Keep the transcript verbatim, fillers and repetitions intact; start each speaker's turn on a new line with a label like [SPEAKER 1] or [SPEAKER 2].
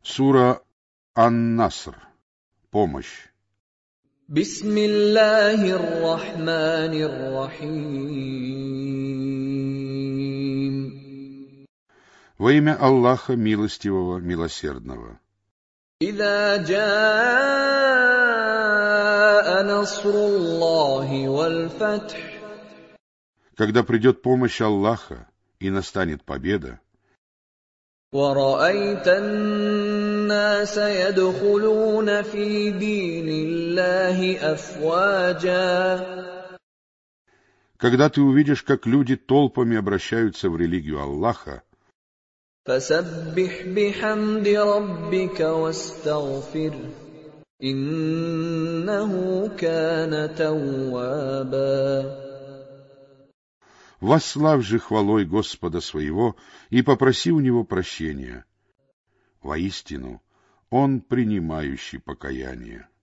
[SPEAKER 1] Сура Ан-Наср. Помощь.
[SPEAKER 2] Бисмиллахир рахманир рахим.
[SPEAKER 1] Во имя Аллаха Милостивого, Милосердного.
[SPEAKER 2] Иза джаа насруллахи валь фатх.
[SPEAKER 1] Когда придет помощь Аллаха и настанет победа,
[SPEAKER 2] وَرَأَيْتَ النَّاسَ يَدْخُلُونَ فِي دِينِ اللَّهِ أَفْوَاجًا.
[SPEAKER 1] когда ты увидишь, как люди толпами обращаются в религию Аллаха,
[SPEAKER 2] فَسَبِّحْ بِحَمْدِ رَبِّكَ وَاسْتَغْفِرْهُ إِنَّهُ كَانَ تَوَّابًا.
[SPEAKER 1] восславь же хвалой Господа своего и попроси у Него прощения. Воистину, Он принимающий покаяние.